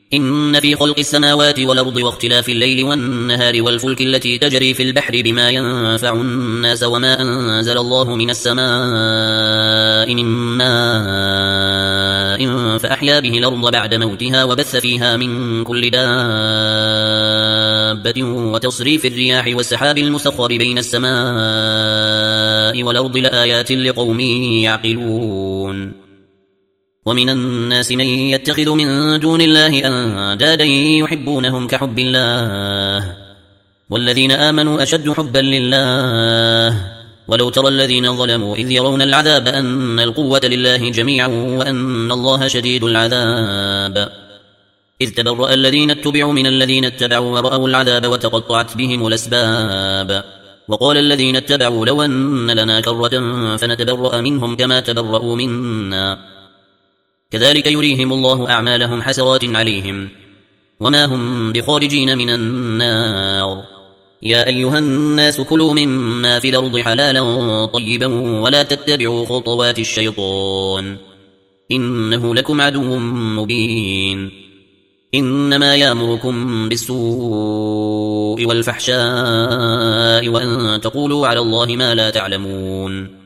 إن في خلق السماوات والأرض واختلاف الليل والنهار والفلك التي تجري في البحر بما ينفع الناس وما أنزل الله من السماء من ماء فأحيا به الأرض بعد موتها وبث فيها من كل دابة وتصريف الرياح والسحاب المسخر بين السماء والأرض لآيات لقوم يعقلون. ومن الناس من يتخذ من دون الله أندادا يحبونهم كحب الله والذين آمنوا أشد حبا لله ولو ترى الذين ظلموا إذ يرون العذاب أن القوة لله جميعا وأن الله شديد العذاب إذ تبرأ الذين اتبعوا من الذين اتبعوا ورأوا العذاب وتقطعت بهم الأسباب وقال الذين اتبعوا لو أن لنا كرة فنتبرأ منهم كما تبرأوا منا كذلك يريهم الله أعمالهم حسرات عليهم وما هم بخارجين من النار يا أيها الناس كلوا مما في الأرض حلالا طيبا ولا تتبعوا خطوات الشيطان إنه لكم عدو مبين إنما يأمركم بالسوء والفحشاء وأن تقولوا على الله ما لا تعلمون